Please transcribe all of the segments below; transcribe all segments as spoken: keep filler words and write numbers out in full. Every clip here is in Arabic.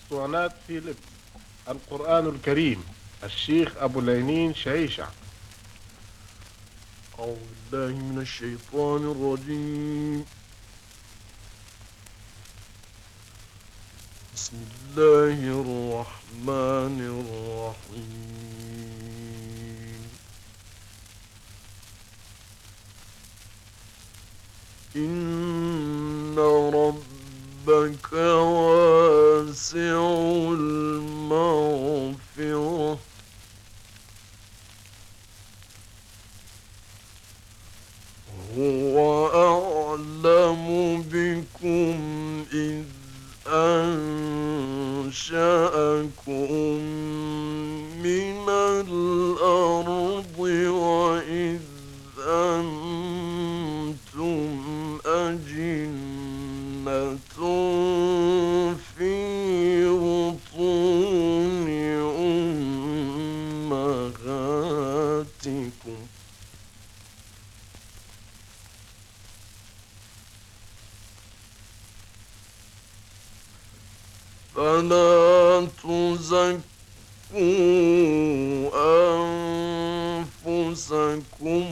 الأسطوانات في لبس القرآن الكريم. الشيخ أبو لينين شيشع. أعوذ بالله من الشيطان الرجيم. بسم الله الرحمن الرحيم. إن ربك واسع المغفرة هو أعلم بكم إذ أنشأكم من الأرض وإذ أنتم أجنة في بطون أمهاتكم فلا تزكوا أنفسكم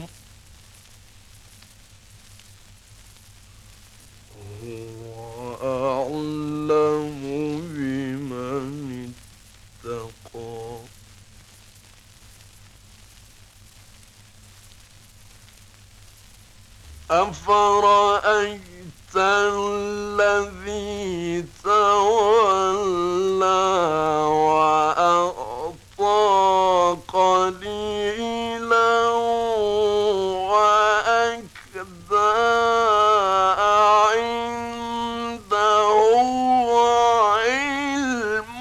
هو أعلم بمن اتقى. أفرأيت الذي تولى وأعطى قليلا وأكدى عنده علم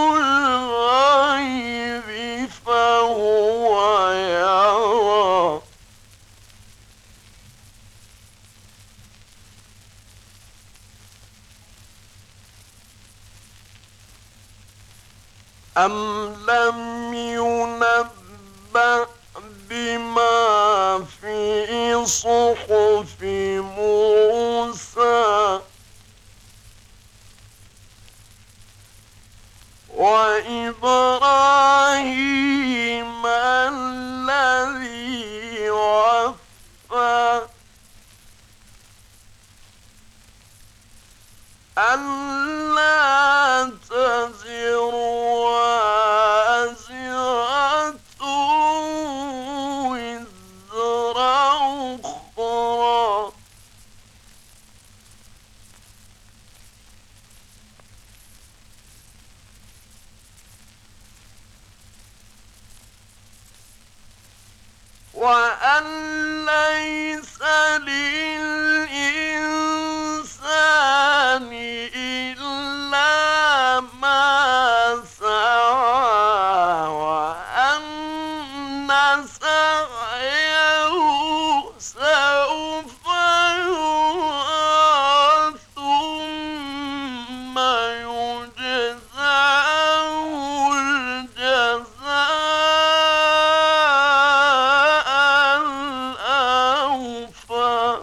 الغيب فهو يرى. أم لم ينبأ بما في صحف موسى وإبراهيم الذي وفى ألا تزر وازرة وزر أخرى وأن ليس للإنسان إلا ما سعى وأن سعيه سوف يرى ثم يجزاه الجزاء الأوفى.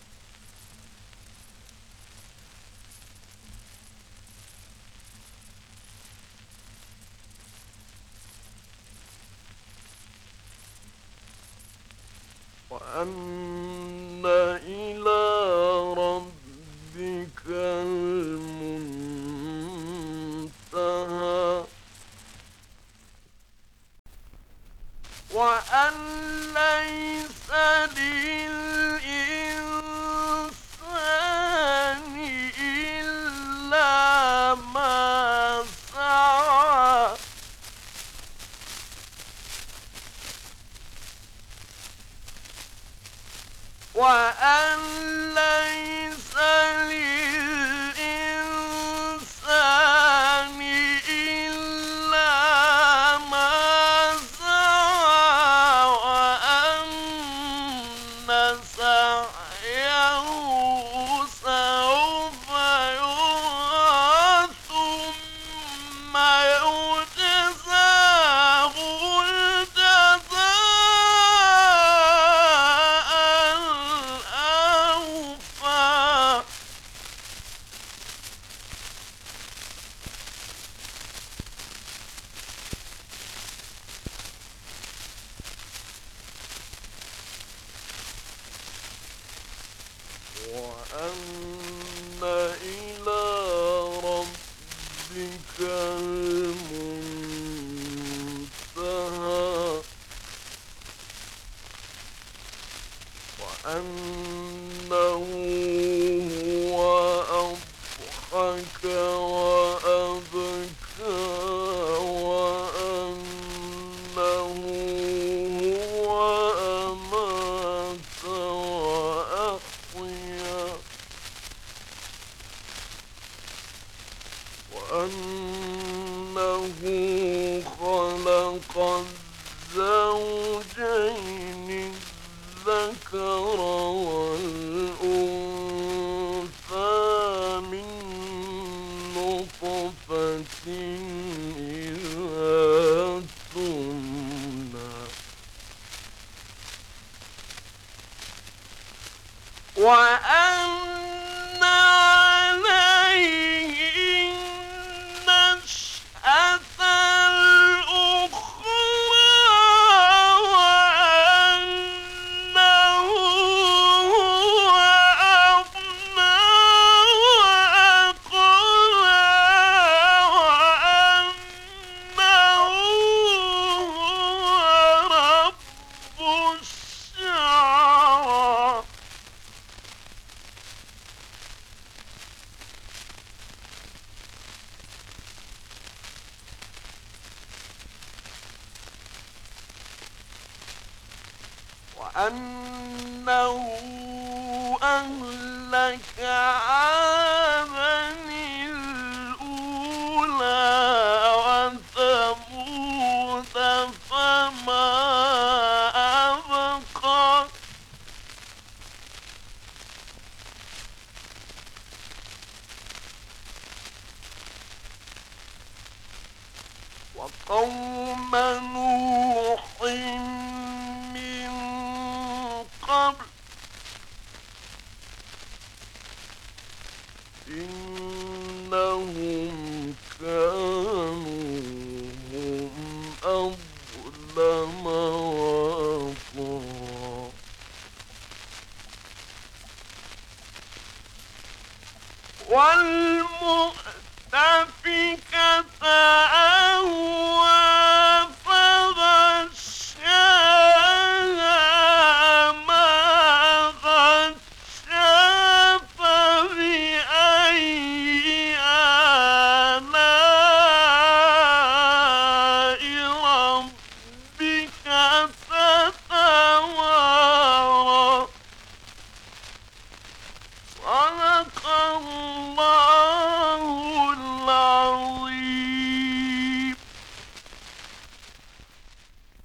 وأن إلى ربك المنتهى وأن ليس للإنسان إلا ما سعى وأن ليس للإنسان إلا ما سعى وأن سعيه سوف يرى ثم يجزاه الجزاء الأوفى. وأن إلى ربك المنتهى وأنه هو أضحك وأبكى وأنه هو أمات وأحيا وأنه خلق الزوجين الذكر والأنثى من نطفة إذا تمنى وأن عليه النشأة الأخرى وأنه هو أغنى وأقنى وأنه هو رب الشعرى وأنه أهلك عادا الأولى وثمود فما أبقى وقوم نوح من قبل إنهم كانوا هم أظلم وأطغى والمؤتفكة أهوى فغشاها ما غشا فبأي آلاء ربك تتمارى